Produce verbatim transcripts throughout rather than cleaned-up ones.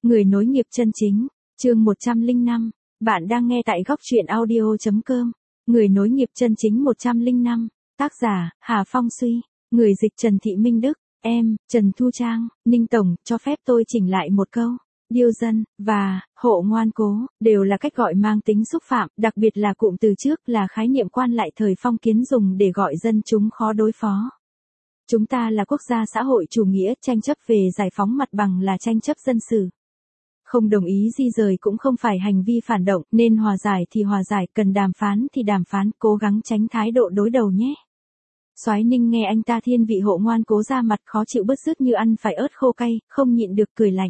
Người nối nghiệp chân chính, chương một trăm lẻ năm, bạn đang nghe tại góc truyện audio.com. Người nối nghiệp chân chính một trăm lẻ năm, tác giả, Hà Phong Suy, người dịch Trần Thị Minh Đức, em, Trần Thu Trang, Ninh Tổng, cho phép tôi chỉnh lại một câu. Điêu dân, và, hộ ngoan cố, đều là cách gọi mang tính xúc phạm, đặc biệt là cụm từ trước là khái niệm quan lại thời phong kiến dùng để gọi dân chúng khó đối phó. Chúng ta là quốc gia xã hội chủ nghĩa, tranh chấp về giải phóng mặt bằng là tranh chấp dân sự. Không đồng ý di rời cũng không phải hành vi phản động, nên hòa giải thì hòa giải, cần đàm phán thì đàm phán, cố gắng tránh thái độ đối đầu nhé. Soái Ninh nghe anh ta thiên vị hộ ngoan cố ra mặt khó chịu bứt rứt như ăn phải ớt khô cay, không nhịn được cười lạnh.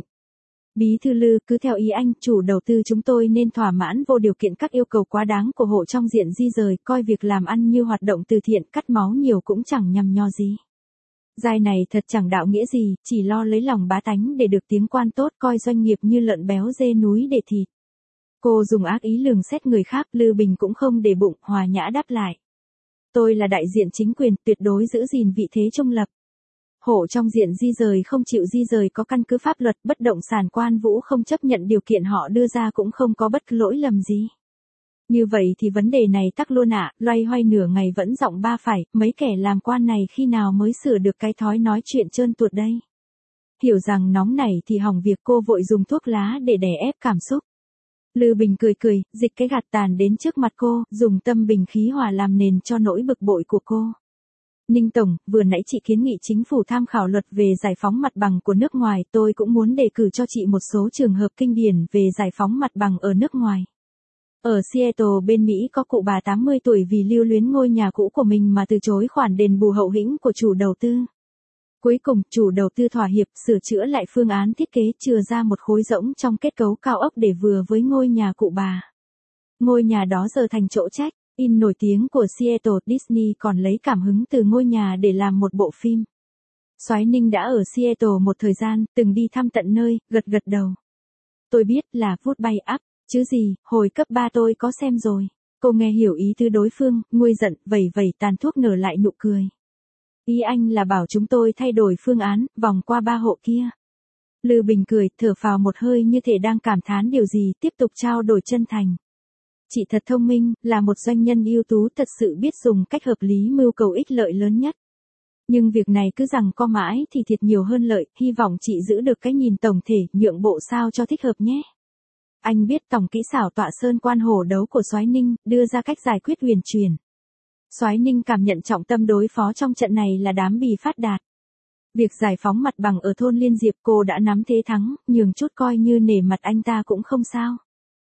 Bí thư Lư, cứ theo ý anh, chủ đầu tư chúng tôi nên thỏa mãn vô điều kiện các yêu cầu quá đáng của hộ trong diện di rời, coi việc làm ăn như hoạt động từ thiện, cắt máu nhiều cũng chẳng nhằm nho gì. Giai này thật chẳng đạo nghĩa gì, chỉ lo lấy lòng bá tánh để được tiếng quan tốt, coi doanh nghiệp như lợn béo dê núi để thịt. Cô dùng ác ý lường xét người khác, Lư Bình cũng không để bụng, hòa nhã đáp lại. Tôi là đại diện chính quyền, tuyệt đối giữ gìn vị thế trung lập. Hộ trong diện di rời không chịu di rời có căn cứ pháp luật, bất động sản Quan Vũ không chấp nhận điều kiện họ đưa ra cũng không có bất cứ lỗi lầm gì. Như vậy thì vấn đề này tắc luôn ạ, à, loay hoay nửa ngày vẫn giọng ba phải, mấy kẻ làm quan này khi nào mới sửa được cái thói nói chuyện trơn tuột đây. Hiểu rằng nóng này thì hỏng việc, cô vội dùng thuốc lá để đè ép cảm xúc. Lư Bình cười cười, dịch cái gạt tàn đến trước mặt cô, dùng tâm bình khí hòa làm nền cho nỗi bực bội của cô. Ninh Tổng, vừa nãy chị kiến nghị chính phủ tham khảo luật về giải phóng mặt bằng của nước ngoài, tôi cũng muốn đề cử cho chị một số trường hợp kinh điển về giải phóng mặt bằng ở nước ngoài. Ở Seattle bên Mỹ có cụ bà tám mươi tuổi vì lưu luyến ngôi nhà cũ của mình mà từ chối khoản đền bù hậu hĩnh của chủ đầu tư. Cuối cùng, chủ đầu tư thỏa hiệp sửa chữa lại phương án thiết kế, chừa ra một khối rỗng trong kết cấu cao ốc để vừa với ngôi nhà cụ bà. Ngôi nhà đó giờ thành chỗ check-in nổi tiếng của Seattle. Disney còn lấy cảm hứng từ ngôi nhà để làm một bộ phim. Soái Ninh đã ở Seattle một thời gian, từng đi thăm tận nơi, gật gật đầu. Tôi biết là vút bay up. Chứ gì, hồi cấp ba tôi có xem rồi. Cô nghe hiểu ý tứ đối phương, nguôi giận, vẩy vẩy tàn thuốc nở lại nụ cười. Ý anh là bảo chúng tôi thay đổi phương án, vòng qua ba hộ kia. Lư Bình cười, thở phào một hơi như thể đang cảm thán điều gì, tiếp tục trao đổi chân thành. Chị thật thông minh, là một doanh nhân ưu tú, thật sự biết dùng cách hợp lý mưu cầu ích lợi lớn nhất. Nhưng việc này cứ rằng co mãi thì thiệt nhiều hơn lợi, hy vọng chị giữ được cái nhìn tổng thể, nhượng bộ sao cho thích hợp nhé. Anh biết tổng kỹ xảo tọa sơn quan hổ đấu của Soái Ninh, đưa ra cách giải quyết huyền truyền. Soái Ninh cảm nhận trọng tâm đối phó trong trận này là đám bì phát đạt. Việc giải phóng mặt bằng ở thôn Liên Diệp cô đã nắm thế thắng, nhường chút coi như nể mặt anh ta cũng không sao.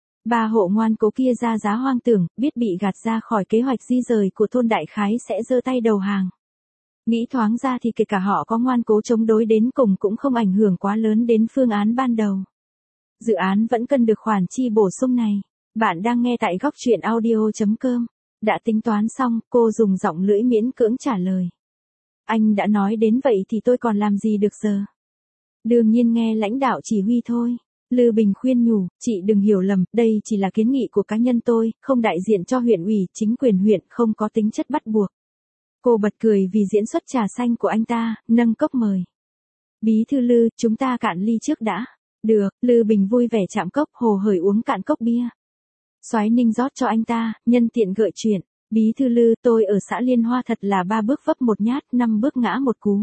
Ba hộ ngoan cố kia ra giá hoang tưởng, biết bị gạt ra khỏi kế hoạch di rời của thôn đại khái sẽ giơ tay đầu hàng. Nghĩ thoáng ra thì kể cả họ có ngoan cố chống đối đến cùng cũng không ảnh hưởng quá lớn đến phương án ban đầu. Dự án vẫn cần được khoản chi bổ sung này. Bạn đang nghe tại góc truyện audio.com. Đã tính toán xong, cô dùng giọng lưỡi miễn cưỡng trả lời. Anh đã nói đến vậy thì tôi còn làm gì được giờ? Đương nhiên nghe lãnh đạo chỉ huy thôi. Lư Bình khuyên nhủ, chị đừng hiểu lầm, đây chỉ là kiến nghị của cá nhân tôi, không đại diện cho huyện ủy, chính quyền huyện, không có tính chất bắt buộc. Cô bật cười vì diễn xuất trà xanh của anh ta, nâng cốc mời. Bí thư Lư, chúng ta cạn ly trước đã. Được, Lư Bình vui vẻ chạm cốc, hồ hởi uống cạn cốc bia. Soái Ninh rót cho anh ta, nhân tiện gợi chuyện. Bí thư Lư, tôi ở xã Liên Hoa thật là ba bước vấp một nhát, năm bước ngã một cú.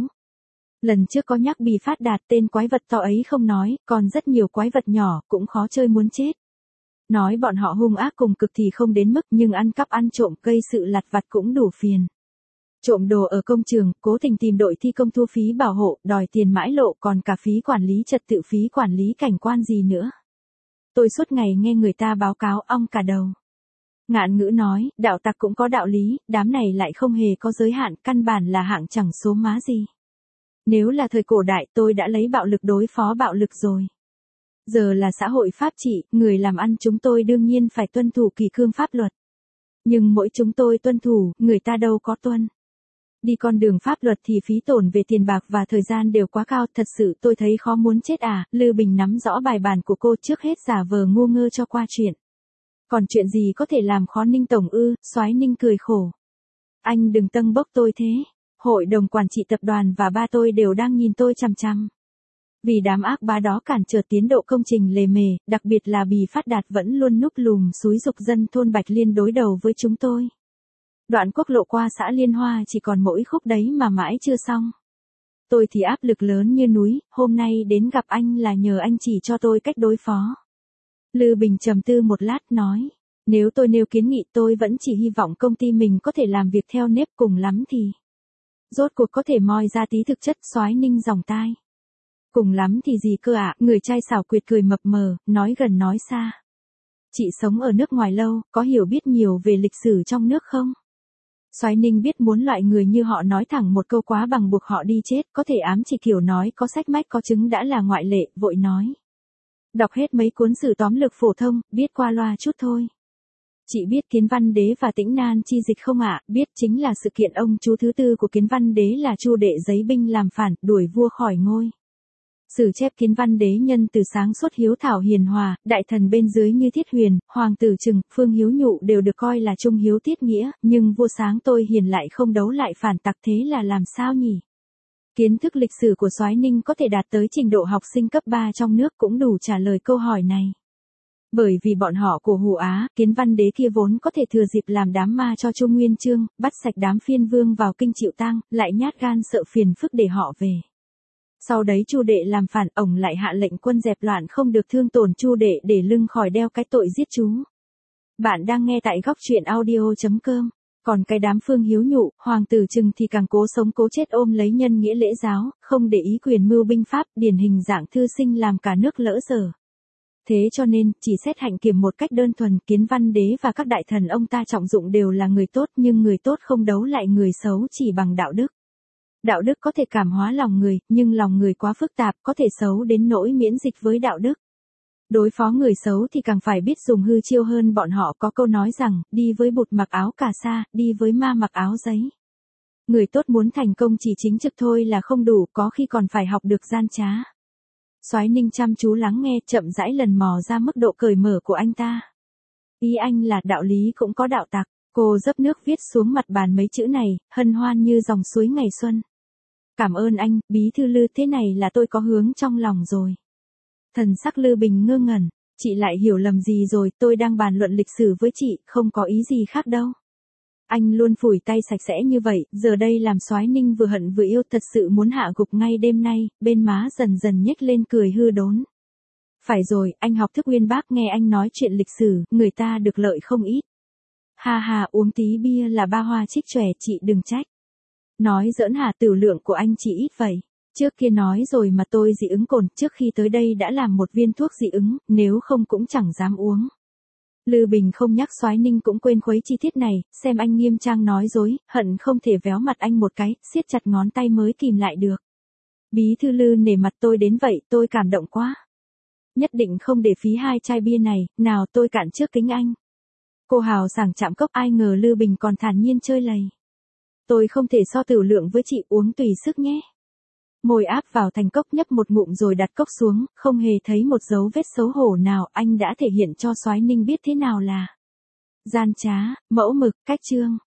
Lần trước có nhắc bì phát đạt, tên quái vật to ấy không nói, còn rất nhiều quái vật nhỏ, cũng khó chơi muốn chết. Nói bọn họ hung ác cùng cực thì không đến mức, nhưng ăn cắp ăn trộm gây sự lặt vặt cũng đủ phiền. Trộm đồ ở công trường, cố tình tìm đội thi công thu phí bảo hộ, đòi tiền mãi lộ, còn cả phí quản lý trật tự, phí quản lý cảnh quan gì nữa. Tôi suốt ngày nghe người ta báo cáo ong cả đầu. Ngạn ngữ nói, đạo tặc cũng có đạo lý, đám này lại không hề có giới hạn, căn bản là hạng chẳng số má gì. Nếu là thời cổ đại tôi đã lấy bạo lực đối phó bạo lực rồi. Giờ là xã hội pháp trị, người làm ăn chúng tôi đương nhiên phải tuân thủ kỷ cương pháp luật. Nhưng mỗi chúng tôi tuân thủ, người ta đâu có tuân. Đi con đường pháp luật thì phí tổn về tiền bạc và thời gian đều quá cao, thật sự tôi thấy khó muốn chết à. Lư Bình nắm rõ bài bản của cô, trước hết giả vờ ngu ngơ cho qua chuyện. Còn chuyện gì có thể làm khó Ninh Tổng ư? Soái Ninh cười khổ. Anh đừng tâng bốc tôi thế. Hội đồng quản trị tập đoàn và ba tôi đều đang nhìn tôi chằm chằm. Vì đám ác bá đó cản trở tiến độ công trình lề mề, đặc biệt là Bì Phát Đạt vẫn luôn núp lùm xúi giục dân thôn Bạch Liên đối đầu với chúng tôi. Đoạn quốc lộ qua xã Liên Hoa chỉ còn mỗi khúc đấy mà mãi chưa xong. Tôi thì áp lực lớn như núi, hôm nay đến gặp anh là nhờ anh chỉ cho tôi cách đối phó. Lư Bình trầm tư một lát nói, nếu tôi nêu kiến nghị tôi vẫn chỉ hy vọng công ty mình có thể làm việc theo nếp, cùng lắm thì rốt cuộc có thể moi ra tí thực chất. Soái Ninh dòng tai. Cùng lắm thì gì cơ ạ, người trai xảo quyệt cười mập mờ, nói gần nói xa. Chị sống ở nước ngoài lâu, có hiểu biết nhiều về lịch sử trong nước không? Soái Ninh biết muốn loại người như họ nói thẳng một câu quá bằng buộc họ đi chết, có thể ám chỉ kiểu nói có sách mách có chứng đã là ngoại lệ, vội nói. Đọc hết mấy cuốn sử tóm lược phổ thông, biết qua loa chút thôi. Chị biết Kiến Văn Đế và Tĩnh Nan chi dịch không ạ? Biết, chính là sự kiện ông chú thứ tư của Kiến Văn Đế là Chu Đệ giấy binh làm phản, đuổi vua khỏi ngôi. Sử chép Kiến Văn Đế nhân từ sáng suốt hiếu thảo hiền hòa, đại thần bên dưới như Thiết Huyền, Hoàng tử Trừng, Phương Hiếu Nhụ đều được coi là trung hiếu tiết nghĩa, nhưng vua sáng tôi hiền lại không đấu lại phản tặc, thế là làm sao nhỉ? Kiến thức lịch sử của Soái Ninh có thể đạt tới trình độ học sinh cấp ba trong nước cũng đủ trả lời câu hỏi này. Bởi vì bọn họ của Hủ Á, Kiến Văn Đế kia vốn có thể thừa dịp làm đám ma cho Chu Nguyên Chương, bắt sạch đám phiên vương vào kinh chịu tang, lại nhát gan sợ phiền phức để họ về. Sau đấy Chu Đệ làm phản, ổng lại hạ lệnh quân dẹp loạn không được thương tổn Chu Đệ để lưng khỏi đeo cái tội giết chú. Bạn đang nghe tại góc truyện audio chấm com. Còn cái đám Phương Hiếu Nhụ, Hoàng tử Trừng thì càng cố sống cố chết ôm lấy nhân nghĩa lễ giáo, không để ý quyền mưu binh pháp, điển hình dạng thư sinh làm cả nước lỡ dở. Thế cho nên, chỉ xét hạnh kiểm một cách đơn thuần, Kiến Văn Đế và các đại thần ông ta trọng dụng đều là người tốt, nhưng người tốt không đấu lại người xấu chỉ bằng đạo đức. Đạo đức có thể cảm hóa lòng người, nhưng lòng người quá phức tạp, có thể xấu đến nỗi miễn dịch với đạo đức. Đối phó người xấu thì càng phải biết dùng hư chiêu hơn bọn họ, có câu nói rằng, đi với bụt mặc áo cà sa, đi với ma mặc áo giấy. Người tốt muốn thành công chỉ chính trực thôi là không đủ, có khi còn phải học được gian trá. Soái Ninh chăm chú lắng nghe, chậm rãi lần mò ra mức độ cởi mở của anh ta. Ý anh là đạo lý cũng có đạo tặc. Cô dấp nước viết xuống mặt bàn mấy chữ này, hân hoan như dòng suối ngày xuân. Cảm ơn anh, bí thư Lư, thế này là tôi có hướng trong lòng rồi. Thần sắc Lư Bình ngơ ngẩn, chị lại hiểu lầm gì rồi, tôi đang bàn luận lịch sử với chị, không có ý gì khác đâu. Anh luôn phủi tay sạch sẽ như vậy, giờ đây làm Soái Ninh vừa hận vừa yêu, thật sự muốn hạ gục ngay đêm nay, bên má dần dần nhếch lên cười hư đốn. Phải rồi, anh học thức uyên bác, nghe anh nói chuyện lịch sử, người ta được lợi không ít. Ha ha, uống tí bia là ba hoa trích chòe, chị đừng trách. Nói giỡn hả, tửu lượng của anh chỉ ít vậy. Trước kia nói rồi mà tôi dị ứng cồn, trước khi tới đây đã làm một viên thuốc dị ứng, nếu không cũng chẳng dám uống. Lư Bình không nhắc Soái Ninh cũng quên khuấy chi tiết này, xem anh nghiêm trang nói dối, hận không thể véo mặt anh một cái, siết chặt ngón tay mới kìm lại được. Bí thư Lư nể mặt tôi đến vậy, tôi cảm động quá. Nhất định không để phí hai chai bia này, nào tôi cạn trước kính anh. Cô hào sảng chạm cốc, ai ngờ Lư Bình còn thản nhiên chơi lầy. Tôi không thể so tửu lượng với chị, uống tùy sức nhé. Môi áp vào thành cốc, nhấp một ngụm rồi đặt cốc xuống, không hề thấy một dấu vết xấu hổ nào, anh đã thể hiện cho Soái Ninh biết thế nào là gian trá, mẫu mực, cách chương.